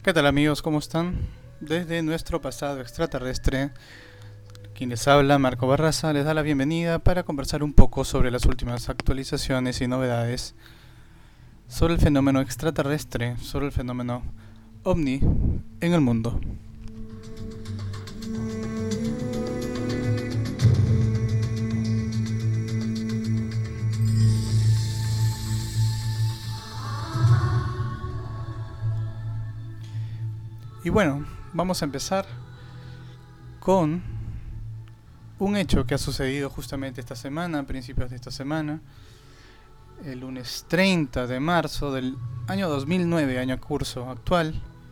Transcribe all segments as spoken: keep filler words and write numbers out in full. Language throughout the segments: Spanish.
¿Qué tal amigos? ¿Cómo están? Desde nuestro pasado extraterrestre, quien les habla, Marco Barraza, les da la bienvenida para conversar un poco sobre las últimas actualizaciones y novedades sobre el fenómeno extraterrestre, sobre el fenómeno ovni en el mundo. Y bueno, vamos a empezar con un hecho que ha sucedido justamente esta semana, a principios de esta semana, el lunes treinta de marzo del año dos mil nueve, año curso actual,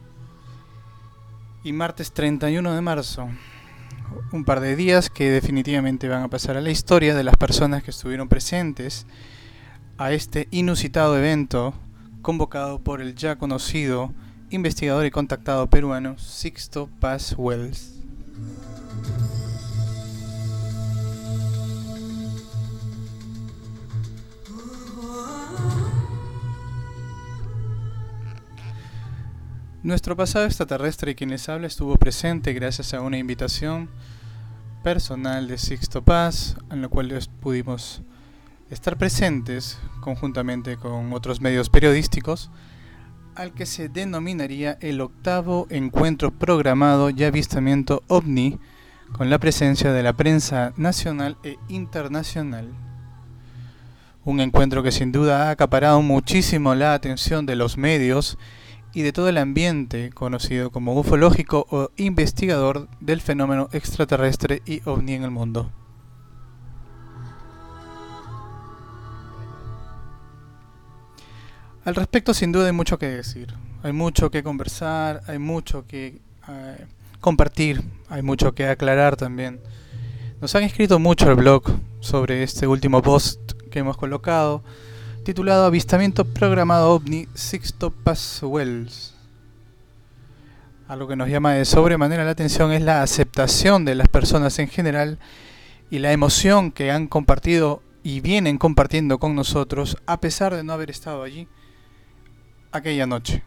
y martes treinta y uno de marzo, un par de días que definitivamente van a pasar a la historia de las personas que estuvieron presentes a este inusitado evento convocado por el ya conocido investigador y contactado peruano Sixto Paz Wells. Nuestro pasado extraterrestre y quien les habla estuvo presente gracias a una invitación personal de Sixto Paz, en la cual pudimos estar presentes conjuntamente con otros medios periodísticos, al que se denominaría el octavo encuentro programado y avistamiento ovni, con la presencia de la prensa nacional e internacional. Un encuentro que sin duda ha acaparado muchísimo la atención de los medios y de todo el ambiente conocido como ufológico o investigador del fenómeno extraterrestre y ovni en el mundo. Al respecto, sin duda hay mucho que decir, hay mucho que conversar, hay mucho que eh, compartir, hay mucho que aclarar también. Nos han escrito mucho al blog sobre este último post que hemos colocado, titulado Avistamiento Programado OVNI Sixto Paz Wells. Algo que nos llama de sobremanera la atención es la aceptación de las personas en general y la emoción que han compartido y vienen compartiendo con nosotros a pesar de no haber estado allí aquella noche.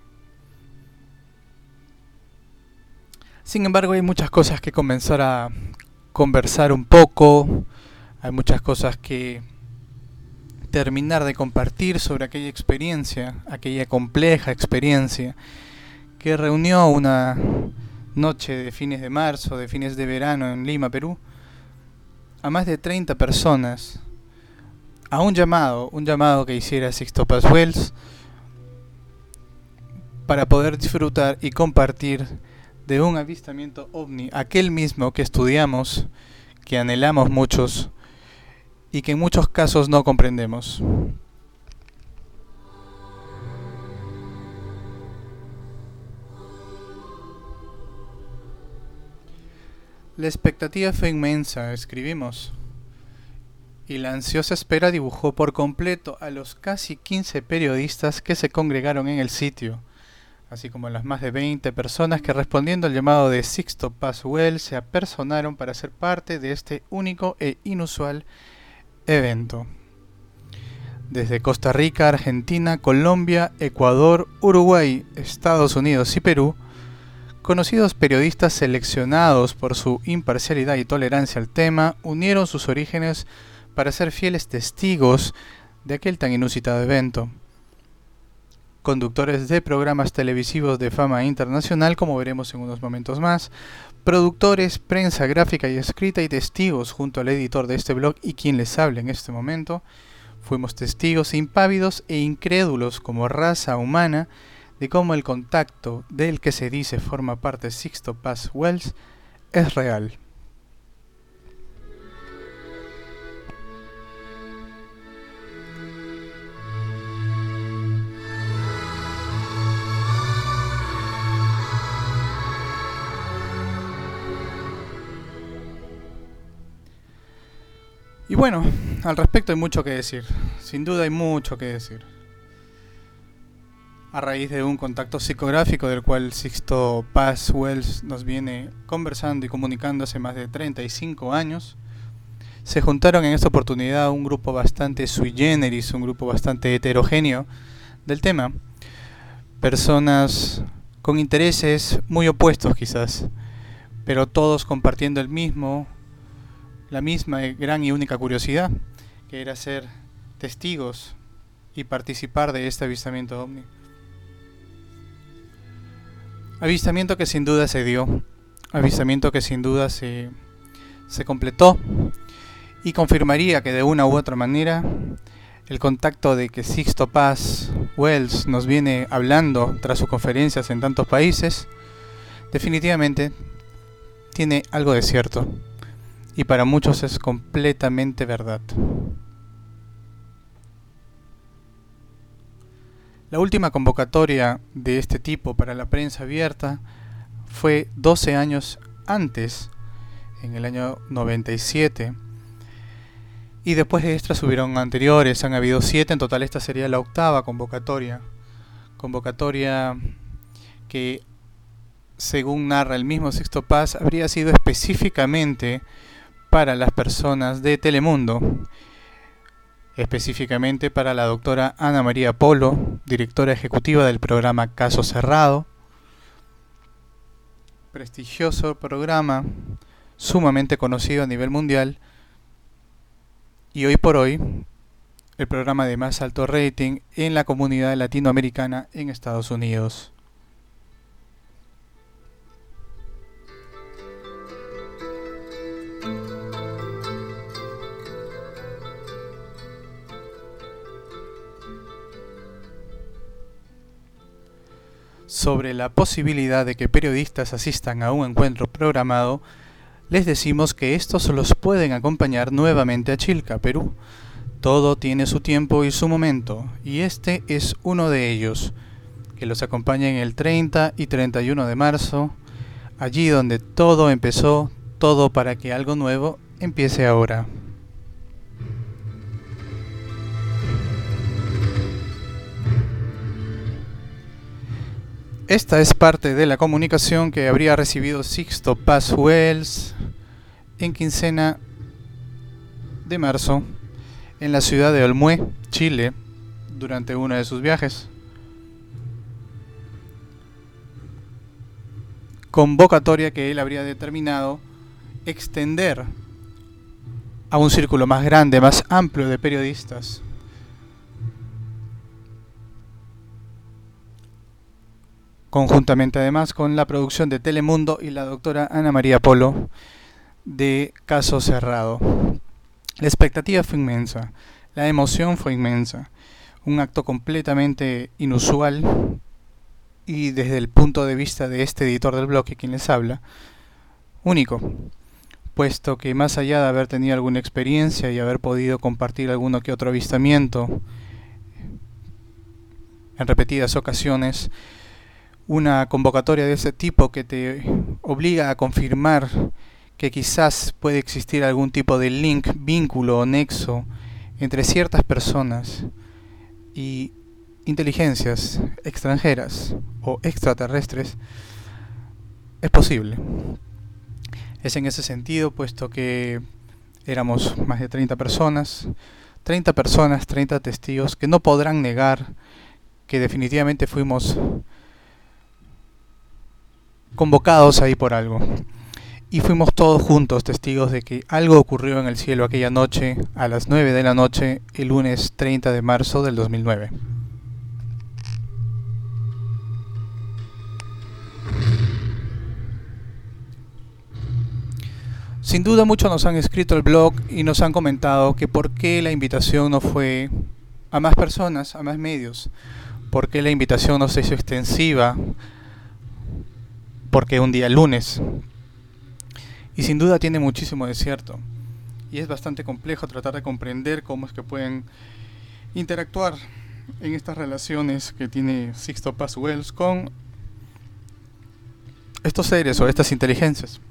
Sin embargo, hay muchas cosas que comenzar a conversar un poco, hay muchas cosas que terminar de compartir sobre aquella experiencia, aquella compleja experiencia que reunió una noche de fines de marzo, de fines de verano en Lima, Perú, a más de treinta personas, a un llamado, un llamado que hiciera Sixto Paz Wells, para poder disfrutar y compartir de un avistamiento ovni, aquel mismo que estudiamos, que anhelamos muchos y que en muchos casos no comprendemos. La expectativa fue inmensa, escribimos, y la ansiosa espera dibujó por completo a los casi quince periodistas que se congregaron en el sitio, así como las más de veinte personas que, respondiendo al llamado de Sixto Paz Wells, se apersonaron para ser parte de este único e inusual evento. Desde Costa Rica, Argentina, Colombia, Ecuador, Uruguay, Estados Unidos y Perú, conocidos periodistas seleccionados por su imparcialidad y tolerancia al tema, unieron sus orígenes para ser fieles testigos de aquel tan inusitado evento. Conductores de programas televisivos de fama internacional, como veremos en unos momentos más, productores, prensa gráfica y escrita y testigos junto al editor de este blog y quien les habla en este momento, fuimos testigos impávidos e incrédulos como raza humana de cómo el contacto del que se dice forma parte Sixto Paz Wells es real. Y bueno, al respecto hay mucho que decir, sin duda hay mucho que decir. A raíz de un contacto psicográfico del cual Sixto Paz Wells nos viene conversando y comunicando hace más de treinta y cinco años, se juntaron en esta oportunidad un grupo bastante sui generis, un grupo bastante heterogéneo del tema. Personas con intereses muy opuestos quizás, pero todos compartiendo el mismo, la misma gran y única curiosidad, que era ser testigos y participar de este avistamiento ovni. Avistamiento que sin duda se dio, avistamiento que sin duda se, se completó y confirmaría que de una u otra manera el contacto de que Sixto Paz Wells nos viene hablando tras sus conferencias en tantos países, definitivamente tiene algo de cierto y para muchos es completamente verdad. La última convocatoria de este tipo para la prensa abierta fue doce años antes, en el año noventa y siete, y después de estas hubieron anteriores, han habido siete, en total esta sería la octava convocatoria, convocatoria que, según narra el mismo Sixto Paz, habría sido específicamente para las personas de Telemundo, específicamente para la doctora Ana María Polo, directora ejecutiva del programa Caso Cerrado, prestigioso programa, sumamente conocido a nivel mundial, y hoy por hoy el programa de más alto rating en la comunidad latinoamericana en Estados Unidos. Sobre la posibilidad de que periodistas asistan a un encuentro programado, les decimos que estos los pueden acompañar nuevamente a Chilca, Perú. Todo tiene su tiempo y su momento, y este es uno de ellos, que los acompañen el treinta y treinta y uno de marzo, allí donde todo empezó, todo para que algo nuevo empiece ahora. Esta es parte de la comunicación que habría recibido Sixto Paz Wells en quincena de marzo en la ciudad de Olmué, Chile, durante uno de sus viajes. Convocatoria que él habría determinado extender a un círculo más grande, más amplio de periodistas. Conjuntamente además con la producción de Telemundo y la doctora Ana María Polo de Caso Cerrado. La expectativa fue inmensa, la emoción fue inmensa, un acto completamente inusual y desde el punto de vista de este editor del bloque, quien les habla, único, puesto que más allá de haber tenido alguna experiencia y haber podido compartir alguno que otro avistamiento en repetidas ocasiones, una convocatoria de ese tipo que te obliga a confirmar que quizás puede existir algún tipo de link, vínculo o nexo entre ciertas personas y inteligencias extranjeras o extraterrestres, es posible. Es en ese sentido, puesto que éramos más de treinta personas, treinta personas, treinta testigos que no podrán negar que definitivamente fuimos convocados ahí por algo. Y fuimos todos juntos testigos de que algo ocurrió en el cielo aquella noche a las nueve de la noche, el lunes treinta de marzo del dos mil nueve. Sin duda muchos nos han escrito al blog y nos han comentado que por qué la invitación no fue a más personas, a más medios, por qué la invitación no se hizo extensiva, porque un día lunes. Y sin duda tiene muchísimo de cierto. Y es bastante complejo tratar de comprender cómo es que pueden interactuar en estas relaciones que tiene Sixto Paz Wells con estos seres o estas inteligencias.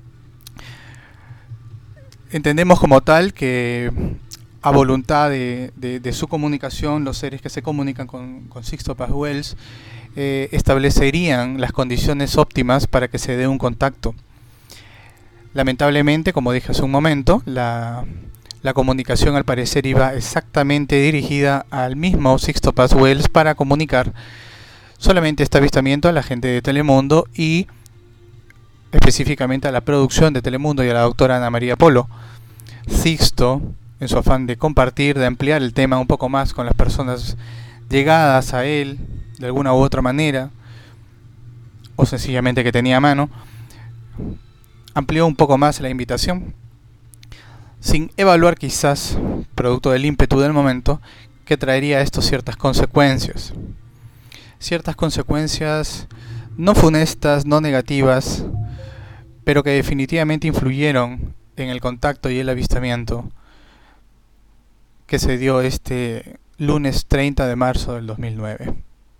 Entendemos como tal que a voluntad de, de, de su comunicación, los seres que se comunican con, con Sixto Paz Wells eh, establecerían las condiciones óptimas para que se dé un contacto. Lamentablemente, como dije hace un momento, la, la comunicación al parecer iba exactamente dirigida al mismo Sixto Paz Wells para comunicar solamente este avistamiento a la gente de Telemundo y específicamente a la producción de Telemundo y a la doctora Ana María Polo. Sixto, en su afán de compartir, de ampliar el tema un poco más con las personas llegadas a él de alguna u otra manera, o sencillamente que tenía a mano, amplió un poco más la invitación, sin evaluar quizás, producto del ímpetu del momento, que traería esto ciertas consecuencias. Ciertas consecuencias no funestas, no negativas, pero que definitivamente influyeron en el contacto y el avistamiento que se dio este lunes treinta de marzo del dos mil nueve.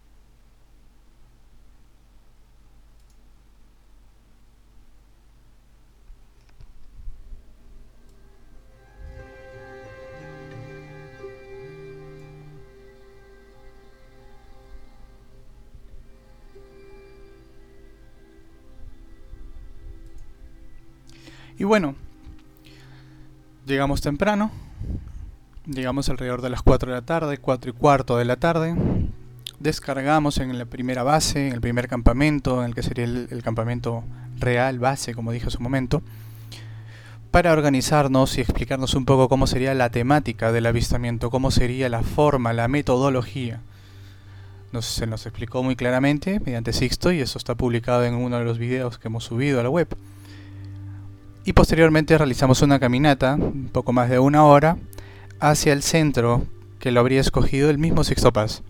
Y bueno, llegamos temprano, llegamos alrededor de las cuatro de la tarde, cuatro y cuarto de la tarde, descargamos en la primera base, en el primer campamento, en el que sería el, el campamento real, base, como dije hace un momento, para organizarnos y explicarnos un poco cómo sería la temática del avistamiento, cómo sería la forma, la metodología. Nos, se nos explicó muy claramente mediante Sixto, y eso está publicado en uno de los videos que hemos subido a la web. Y posteriormente realizamos una caminata, un poco más de una hora, hacia el centro que lo habría escogido el mismo Sixto Paz,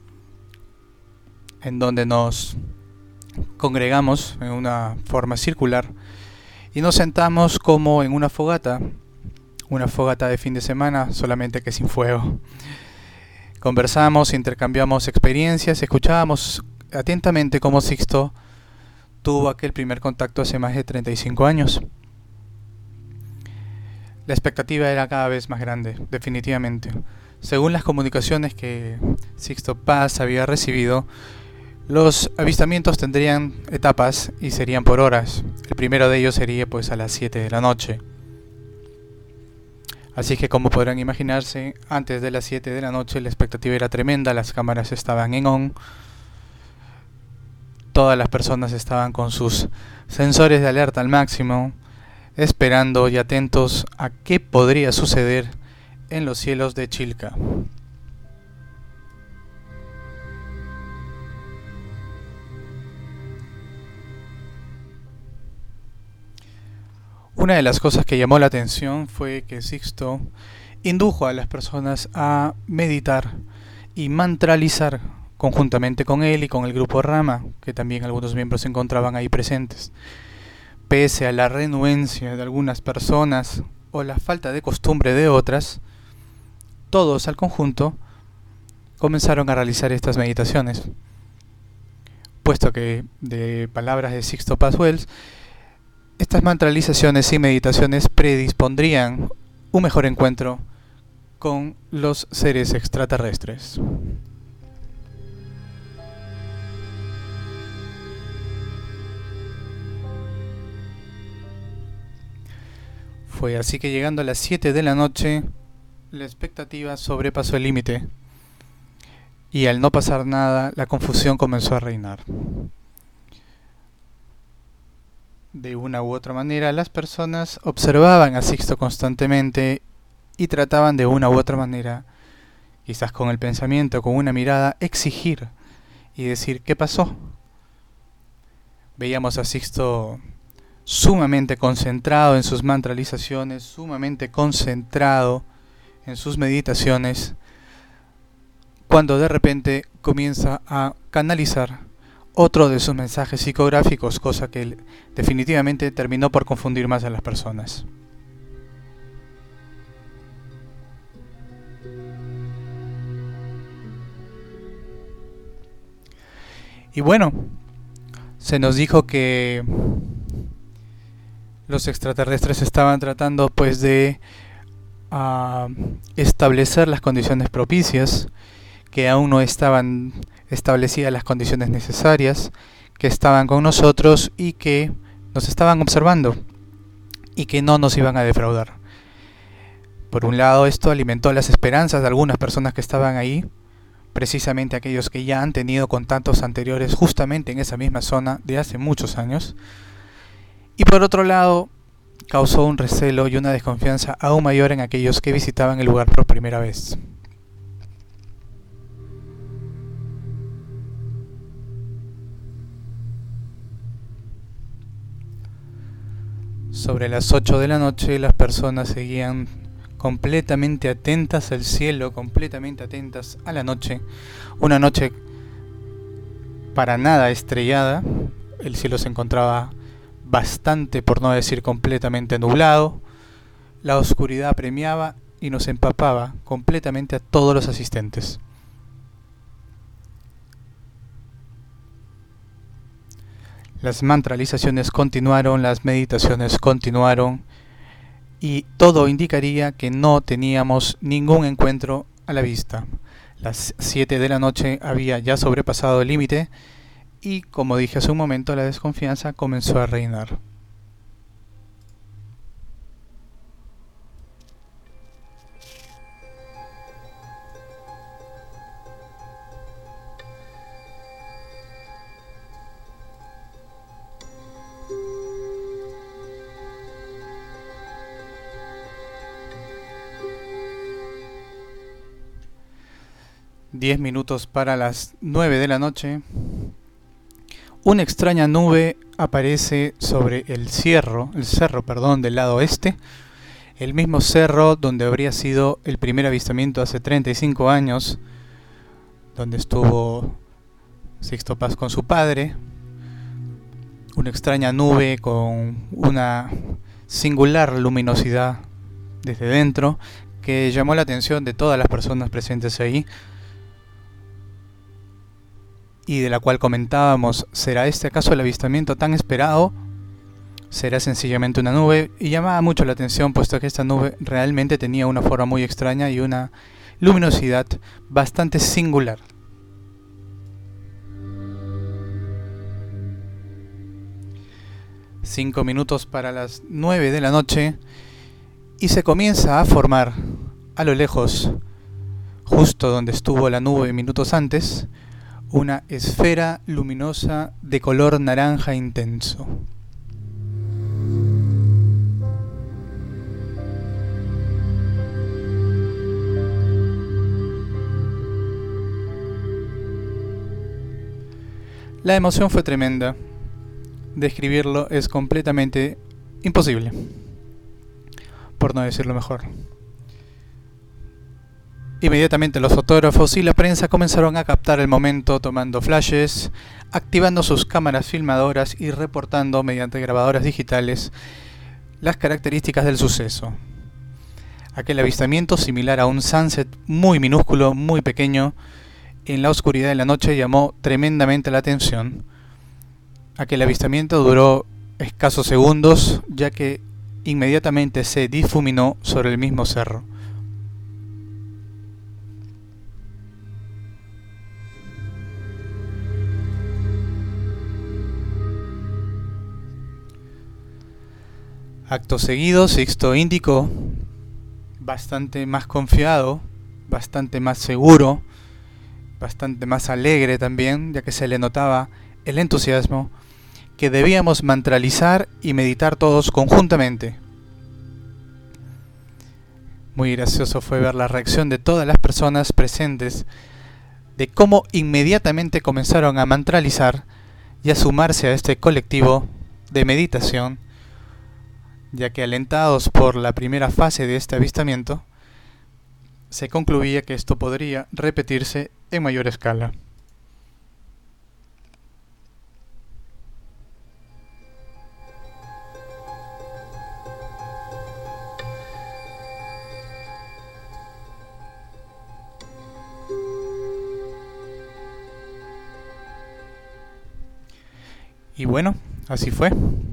en donde nos congregamos en una forma circular y nos sentamos como en una fogata, una fogata de fin de semana, solamente que sin fuego. Conversamos, intercambiamos experiencias, escuchábamos atentamente cómo Sixto tuvo aquel primer contacto hace más de treinta y cinco años. La expectativa era cada vez más grande, definitivamente. Según las comunicaciones que Sixto Paz había recibido, los avistamientos tendrían etapas y serían por horas. El primero de ellos sería pues a las siete de la noche. Así que, como podrán imaginarse, antes de las siete de la noche la expectativa era tremenda, las cámaras estaban en on, todas las personas estaban con sus sensores de alerta al máximo, esperando y atentos a qué podría suceder en los cielos de Chilca. Una de las cosas que llamó la atención fue que Sixto indujo a las personas a meditar y mantralizar conjuntamente con él y con el grupo Rama, que también algunos miembros se encontraban ahí presentes. Pese a la renuencia de algunas personas o la falta de costumbre de otras, todos al conjunto comenzaron a realizar estas meditaciones, puesto que, de palabras de Sixto Paz Wells, estas mantralizaciones y meditaciones predispondrían un mejor encuentro con los seres extraterrestres. Fue así que, llegando a las siete de la noche, la expectativa sobrepasó el límite, y al no pasar nada, la confusión comenzó a reinar. De una u otra manera, las personas observaban a Sixto constantemente y trataban de una u otra manera, quizás con el pensamiento, con una mirada, exigir y decir ¿qué pasó? Veíamos a Sixto sumamente concentrado en sus mantralizaciones, sumamente concentrado en sus meditaciones, cuando de repente comienza a canalizar otro de sus mensajes psicográficos, cosa que definitivamente terminó por confundir más a las personas. Y bueno, se nos dijo que los extraterrestres estaban tratando pues de uh, establecer las condiciones propicias, que aún no estaban establecidas las condiciones necesarias, que estaban con nosotros y que nos estaban observando y que no nos iban a defraudar. Por un lado, esto alimentó las esperanzas de algunas personas que estaban ahí, precisamente aquellos que ya han tenido contactos anteriores justamente en esa misma zona de hace muchos años. Y por otro lado, causó un recelo y una desconfianza aún mayor en aquellos que visitaban el lugar por primera vez. Sobre las ocho de la noche, las personas seguían completamente atentas al cielo, completamente atentas a la noche. Una noche para nada estrellada. El cielo se encontraba bastante, por no decir completamente nublado. La oscuridad apremiaba y nos empapaba completamente a todos los asistentes. Las mantralizaciones continuaron, las meditaciones continuaron y todo indicaría que no teníamos ningún encuentro a la vista. Las siete de la noche había ya sobrepasado el límite y, como dije hace un momento, la desconfianza comenzó a reinar. Diez minutos para las nueve de la noche. Una extraña nube aparece sobre el cerro, el cerro, perdón, del lado oeste. El mismo cerro donde habría sido el primer avistamiento hace treinta y cinco años, donde estuvo Sixto Paz con su padre. Una extraña nube con una singular luminosidad desde dentro que llamó la atención de todas las personas presentes ahí, y de la cual comentábamos, ¿será este acaso el avistamiento tan esperado? ¿Será sencillamente una nube? Y llamaba mucho la atención puesto que esta nube realmente tenía una forma muy extraña y una luminosidad bastante singular. Cinco minutos para las nueve de la noche y se comienza a formar a lo lejos, justo donde estuvo la nube minutos antes, una esfera luminosa de color naranja intenso. La emoción fue tremenda. Describirlo es completamente imposible, por no decirlo mejor. Inmediatamente los fotógrafos y la prensa comenzaron a captar el momento tomando flashes, activando sus cámaras filmadoras y reportando mediante grabadoras digitales las características del suceso. Aquel avistamiento, similar a un sunset muy minúsculo, muy pequeño, en la oscuridad de la noche llamó tremendamente la atención. Aquel avistamiento duró escasos segundos, ya que inmediatamente se difuminó sobre el mismo cerro. Acto seguido, Sixto indicó, bastante más confiado, bastante más seguro, bastante más alegre también, ya que se le notaba el entusiasmo, que debíamos mantralizar y meditar todos conjuntamente. Muy gracioso fue ver la reacción de todas las personas presentes, de cómo inmediatamente comenzaron a mantralizar y a sumarse a este colectivo de meditación, ya que alentados por la primera fase de este avistamiento, se concluía que esto podría repetirse en mayor escala. Y bueno, así fue.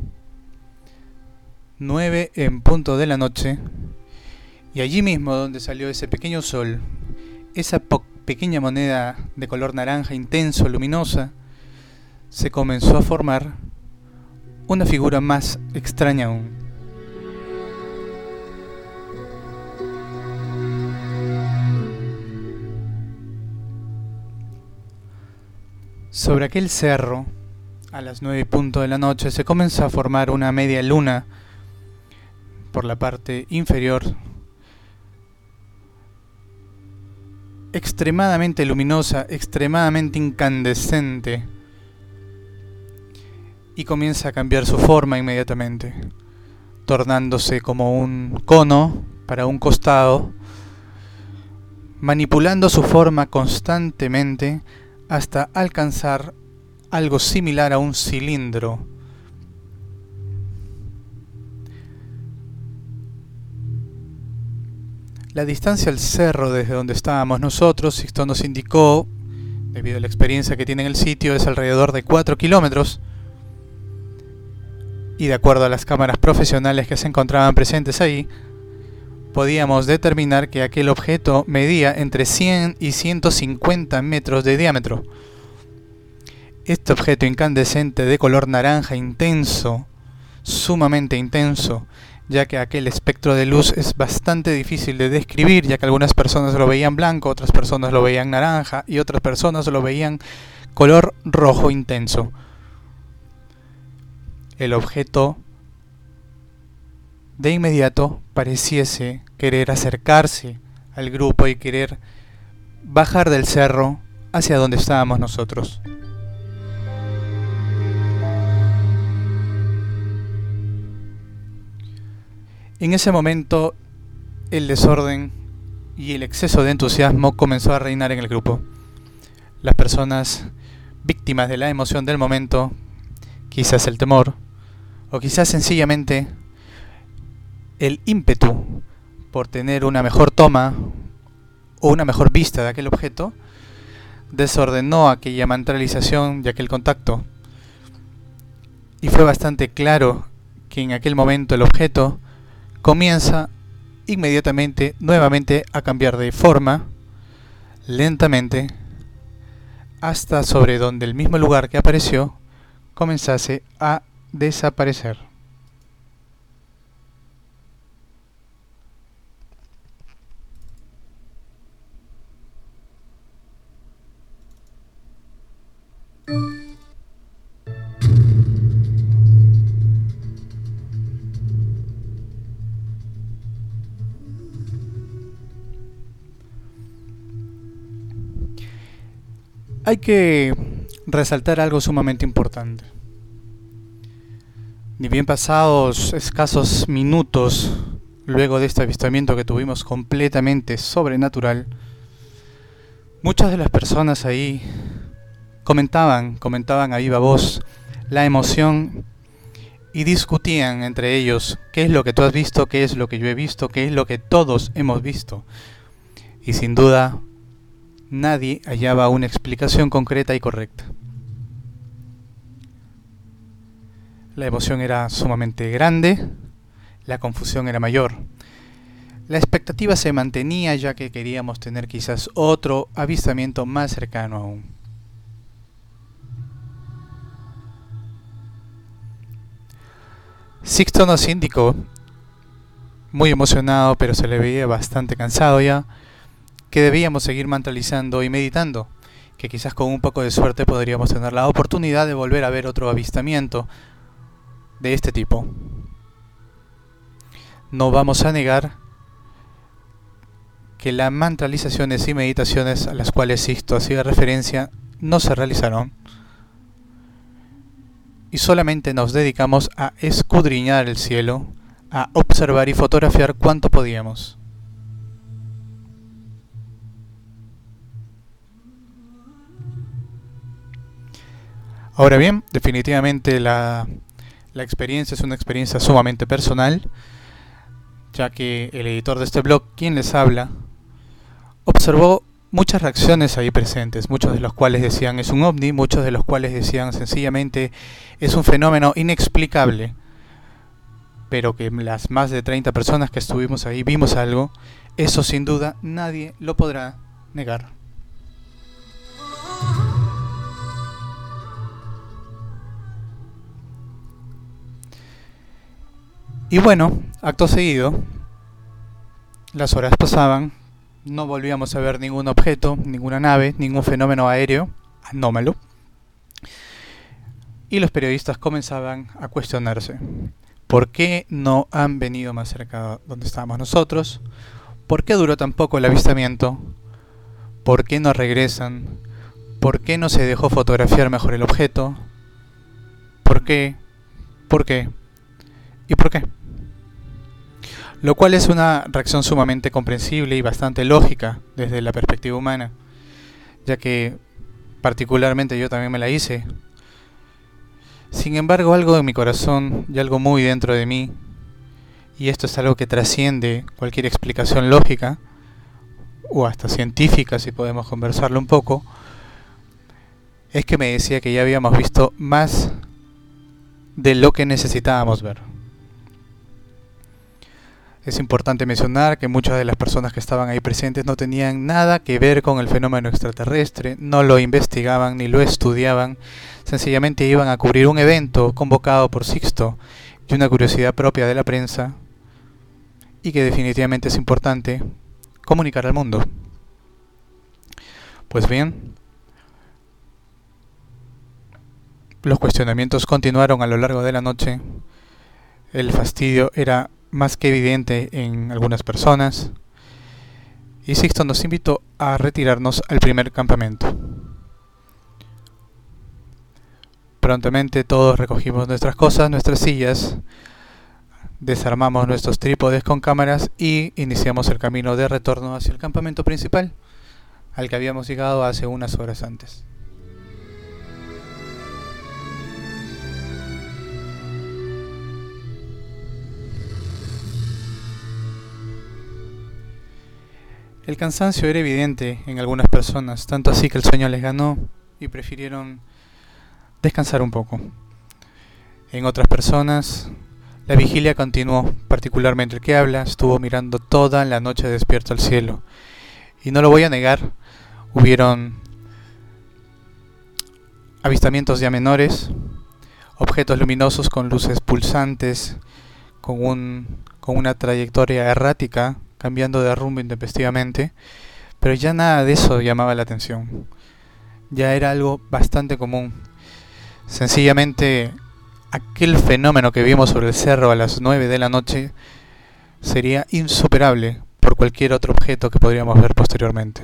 Nueve en punto de la noche, y allí mismo donde salió ese pequeño sol, esa po- pequeña moneda de color naranja intenso, luminosa, se comenzó a formar una figura más extraña aún. Sobre aquel cerro, a las nueve y punto de la noche, se comenzó a formar una media luna por la parte inferior, extremadamente luminosa, extremadamente incandescente, y comienza a cambiar su forma inmediatamente, tornándose como un cono para un costado, manipulando su forma constantemente hasta alcanzar algo similar a un cilindro. La distancia al cerro desde donde estábamos nosotros, Sixto nos indicó, debido a la experiencia que tiene en el sitio, es alrededor de cuatro kilómetros. Y de acuerdo a las cámaras profesionales que se encontraban presentes ahí, podíamos determinar que aquel objeto medía entre cien y ciento cincuenta metros de diámetro. Este objeto incandescente de color naranja intenso, sumamente intenso, ya que aquel espectro de luz es bastante difícil de describir, ya que algunas personas lo veían blanco, otras personas lo veían naranja y otras personas lo veían color rojo intenso. El objeto de inmediato pareciese querer acercarse al grupo y querer bajar del cerro hacia donde estábamos nosotros. En ese momento, el desorden y el exceso de entusiasmo comenzó a reinar en el grupo. Las personas víctimas de la emoción del momento, quizás el temor, o quizás sencillamente el ímpetu por tener una mejor toma o una mejor vista de aquel objeto, desordenó aquella mantralización y aquel contacto. Y fue bastante claro que en aquel momento el objeto comienza inmediatamente nuevamente a cambiar de forma, lentamente, hasta sobre donde el mismo lugar que apareció comenzase a desaparecer. Hay que resaltar algo sumamente importante. Ni bien pasados escasos minutos luego de este avistamiento que tuvimos completamente sobrenatural, muchas de las personas ahí comentaban, comentaban a viva voz la emoción y discutían entre ellos qué es lo que tú has visto, qué es lo que yo he visto, qué es lo que todos hemos visto. Y sin duda, nadie hallaba una explicación concreta y correcta. La emoción era sumamente grande, la confusión era mayor. La expectativa se mantenía ya que queríamos tener quizás otro avistamiento más cercano aún. Sixto nos indicó, muy emocionado pero se le veía bastante cansado ya, que debíamos seguir mantralizando y meditando, que quizás con un poco de suerte podríamos tener la oportunidad de volver a ver otro avistamiento de este tipo. No vamos a negar que las mantralizaciones y meditaciones a las cuales Sixto hacía referencia no se realizaron, y solamente nos dedicamos a escudriñar el cielo, a observar y fotografiar cuanto podíamos. Ahora bien, definitivamente la, la experiencia es una experiencia sumamente personal, ya que el editor de este blog, quien les habla, observó muchas reacciones ahí presentes, muchos de los cuales decían es un ovni, muchos de los cuales decían sencillamente es un fenómeno inexplicable, pero que las más de treinta personas que estuvimos ahí vimos algo, eso sin duda nadie lo podrá negar. Y bueno, acto seguido, las horas pasaban, no volvíamos a ver ningún objeto, ninguna nave, ningún fenómeno aéreo anómalo. Y los periodistas comenzaban a cuestionarse. ¿Por qué no han venido más cerca donde estábamos nosotros? ¿Por qué duró tan poco el avistamiento? ¿Por qué no regresan? ¿Por qué no se dejó fotografiar mejor el objeto? ¿Por qué? ¿Por qué? ¿Y por qué? Lo cual es una reacción sumamente comprensible y bastante lógica desde la perspectiva humana, ya que particularmente yo también me la hice. Sin embargo, algo en mi corazón y algo muy dentro de mí, y esto es algo que trasciende cualquier explicación lógica, o hasta científica si podemos conversarlo un poco, es que me decía que ya habíamos visto más de lo que necesitábamos ver. Es importante mencionar que muchas de las personas que estaban ahí presentes no tenían nada que ver con el fenómeno extraterrestre, no lo investigaban ni lo estudiaban, sencillamente iban a cubrir un evento convocado por Sixto y una curiosidad propia de la prensa, y que definitivamente es importante comunicar al mundo. Pues bien, los cuestionamientos continuaron a lo largo de la noche. El fastidio era más que evidente en algunas personas, y Sixto nos invitó a retirarnos al primer campamento. Prontamente todos recogimos nuestras cosas, nuestras sillas, desarmamos nuestros trípodes con cámaras y iniciamos el camino de retorno hacia el campamento principal, al que habíamos llegado hace unas horas antes. El cansancio era evidente en algunas personas, tanto así que el sueño les ganó y prefirieron descansar un poco. En otras personas, la vigilia continuó, particularmente el que habla estuvo mirando toda la noche despierto al cielo. Y no lo voy a negar, hubieron avistamientos ya menores, objetos luminosos con luces pulsantes, con, un, con una trayectoria errática, cambiando de rumbo intempestivamente, pero ya nada de eso llamaba la atención. Ya era algo bastante común. Sencillamente, aquel fenómeno que vimos sobre el cerro a las nueve de la noche sería insuperable por cualquier otro objeto que podríamos ver posteriormente.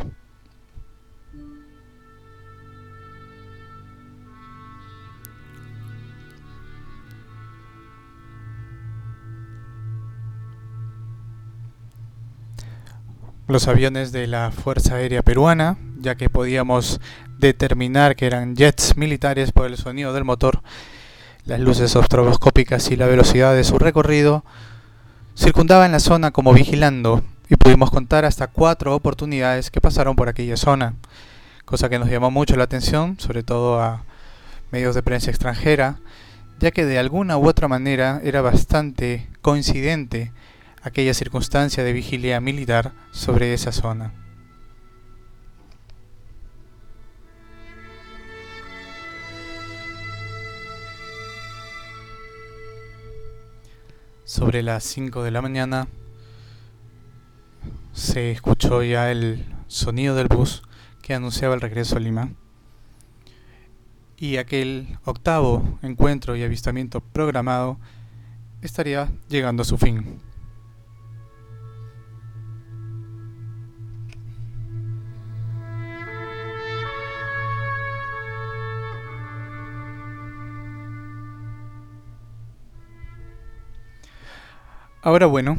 Los aviones de la Fuerza Aérea Peruana, ya que podíamos determinar que eran jets militares por el sonido del motor, las luces estroboscópicas y la velocidad de su recorrido, circundaban la zona como vigilando, y pudimos contar hasta cuatro oportunidades que pasaron por aquella zona, cosa que nos llamó mucho la atención, sobre todo a medios de prensa extranjera, ya que de alguna u otra manera era bastante coincidente aquella circunstancia de vigilia militar sobre esa zona. Sobre las cinco de la mañana se escuchó ya el sonido del bus que anunciaba el regreso a Lima, y aquel octavo encuentro y avistamiento programado estaría llegando a su fin. Ahora bueno,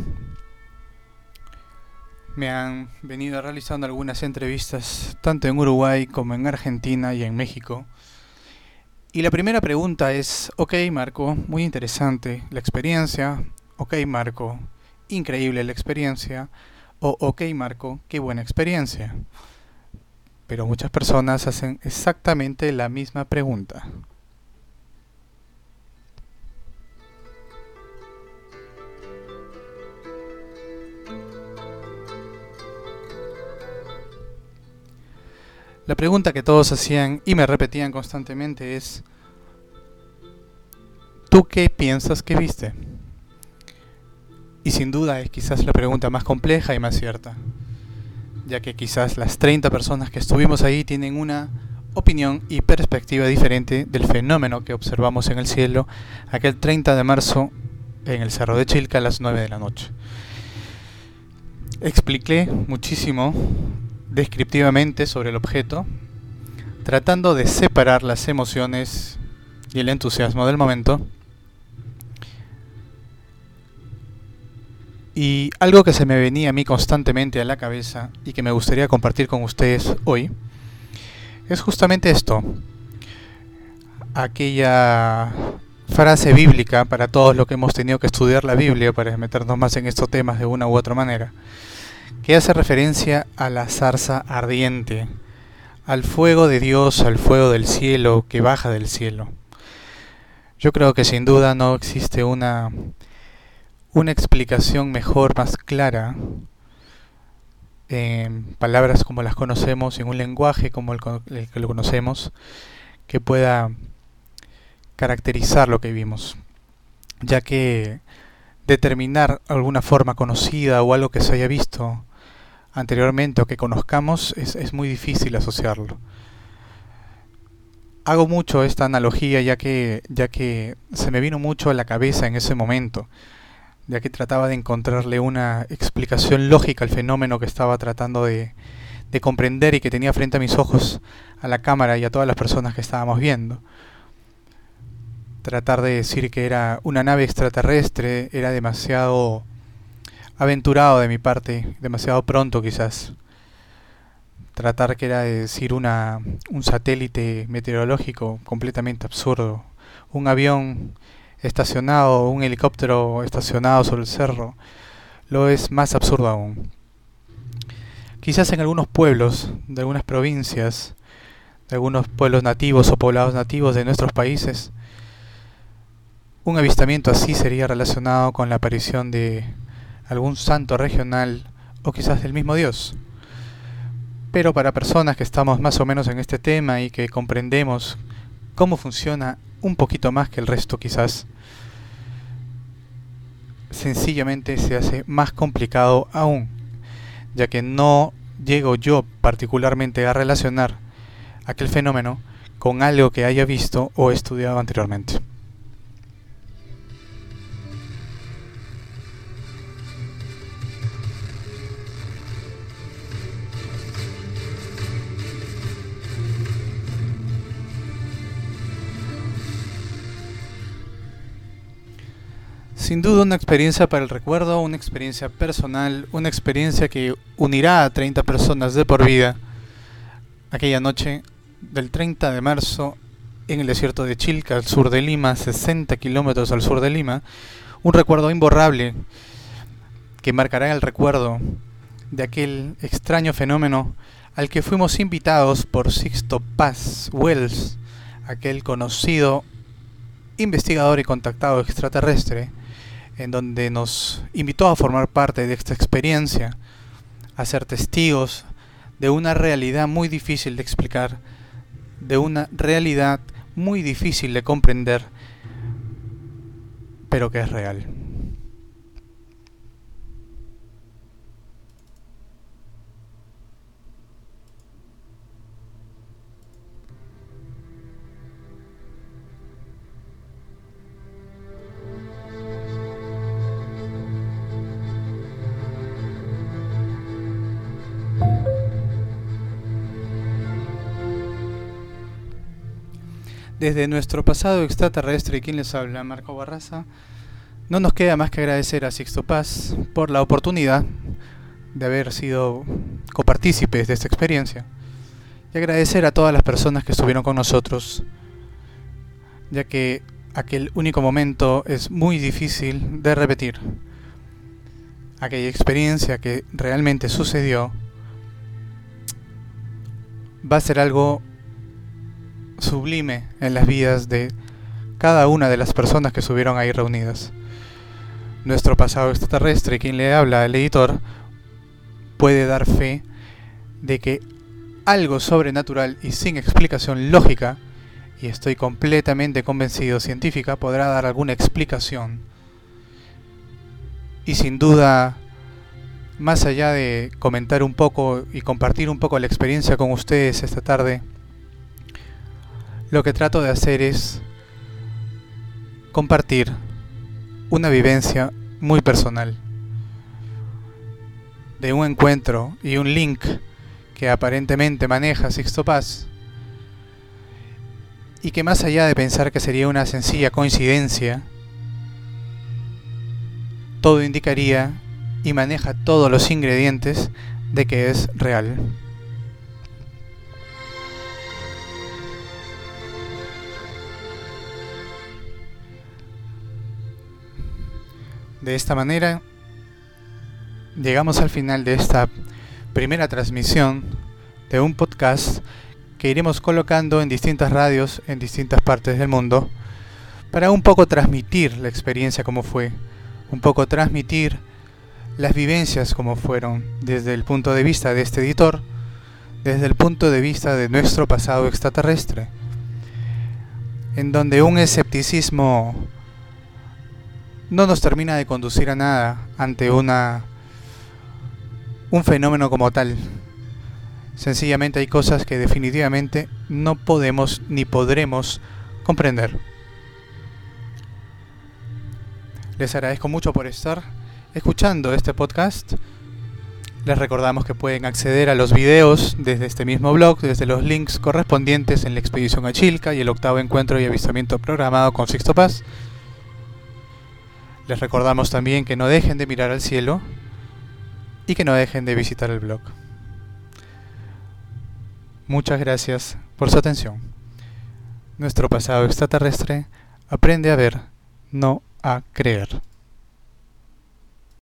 me han venido realizando algunas entrevistas tanto en Uruguay como en Argentina y en México. Y la primera pregunta es, ok Marco, muy interesante la experiencia, ok Marco, increíble la experiencia, o ok Marco, qué buena experiencia. Pero muchas personas hacen exactamente la misma pregunta. La pregunta que todos hacían y me repetían constantemente es: ¿tú qué piensas que viste? Y sin duda es quizás la pregunta más compleja y más cierta, ya que quizás las treinta personas que estuvimos ahí tienen una opinión y perspectiva diferente del fenómeno que observamos en el cielo aquel treinta de marzo en el Cerro de Chilca a las nueve de la noche. Expliqué muchísimo descriptivamente sobre el objeto, tratando de separar las emociones y el entusiasmo del momento. Y algo que se me venía a mí constantemente a la cabeza y que me gustaría compartir con ustedes hoy es justamente esto, aquella frase bíblica para todos los que hemos tenido que estudiar la Biblia para meternos más en estos temas de una u otra manera, que hace referencia a la zarza ardiente, al fuego de Dios, al fuego del cielo que baja del cielo. Yo creo que sin duda no existe una, una explicación mejor, más clara, en palabras como las conocemos, en un lenguaje como el, el que lo conocemos, que pueda caracterizar lo que vimos, ya que determinar alguna forma conocida o algo que se haya visto anteriormente o que conozcamos es, es muy difícil asociarlo. Hago mucho esta analogía ya que, ya que se me vino mucho a la cabeza en ese momento, ya que trataba de encontrarle una explicación lógica al fenómeno que estaba tratando de, de comprender y que tenía frente a mis ojos a la cámara y a todas las personas que estábamos viendo. Tratar de decir que era una nave extraterrestre era demasiado aventurado de mi parte, demasiado pronto quizás. Tratar que era de decir una, un satélite meteorológico completamente absurdo. Un avión estacionado, un helicóptero estacionado sobre el cerro, lo es más absurdo aún. Quizás en algunos pueblos de algunas provincias, de algunos pueblos nativos o poblados nativos de nuestros países, un avistamiento así sería relacionado con la aparición de algún santo regional o quizás del mismo Dios. Pero para personas que estamos más o menos en este tema y que comprendemos cómo funciona un poquito más que el resto quizás, sencillamente se hace más complicado aún, ya que no llego yo particularmente a relacionar aquel fenómeno con algo que haya visto o estudiado anteriormente. Sin duda una experiencia para el recuerdo, una experiencia personal, una experiencia que unirá a treinta personas de por vida. Aquella noche del treinta de marzo en el desierto de Chilca, al sur de Lima, sesenta kilómetros al sur de Lima, un recuerdo imborrable que marcará el recuerdo de aquel extraño fenómeno al que fuimos invitados por Sixto Paz Wells, aquel conocido investigador y contactado extraterrestre, en donde nos invitó a formar parte de esta experiencia, a ser testigos de una realidad muy difícil de explicar, de una realidad muy difícil de comprender, pero que es real. Desde nuestro pasado extraterrestre, y quien les habla, Marco Barraza, no nos queda más que agradecer a Sixto Paz por la oportunidad de haber sido copartícipes de esta experiencia y agradecer a todas las personas que estuvieron con nosotros, ya que aquel único momento es muy difícil de repetir. Aquella experiencia que realmente sucedió va a ser algo sublime en las vidas de cada una de las personas que estuvieron ahí reunidas. Nuestro pasado extraterrestre, quien le habla, el editor, puede dar fe de que algo sobrenatural y sin explicación lógica, y estoy completamente convencido científica, podrá dar alguna explicación. Y sin duda, más allá de comentar un poco y compartir un poco la experiencia con ustedes esta tarde, lo que trato de hacer es compartir una vivencia muy personal de un encuentro y un link que aparentemente maneja Sixto Paz, y que más allá de pensar que sería una sencilla coincidencia, todo indicaría y maneja todos los ingredientes de que es real. De esta manera, llegamos al final de esta primera transmisión de un podcast que iremos colocando en distintas radios en distintas partes del mundo para un poco transmitir la experiencia como fue, un poco transmitir las vivencias como fueron desde el punto de vista de este editor, desde el punto de vista de nuestro pasado extraterrestre, en donde un escepticismo no nos termina de conducir a nada ante una un fenómeno como tal. Sencillamente hay cosas que definitivamente no podemos ni podremos comprender. Les agradezco mucho por estar escuchando este podcast. Les recordamos que pueden acceder a los videos desde este mismo blog, desde los links correspondientes en la expedición a Chilca y el octavo encuentro y avistamiento programado con Sixto Paz. Les recordamos también que no dejen de mirar al cielo y que no dejen de visitar el blog. Muchas gracias por su atención. Nuestro pasado extraterrestre aprende a ver, no a creer.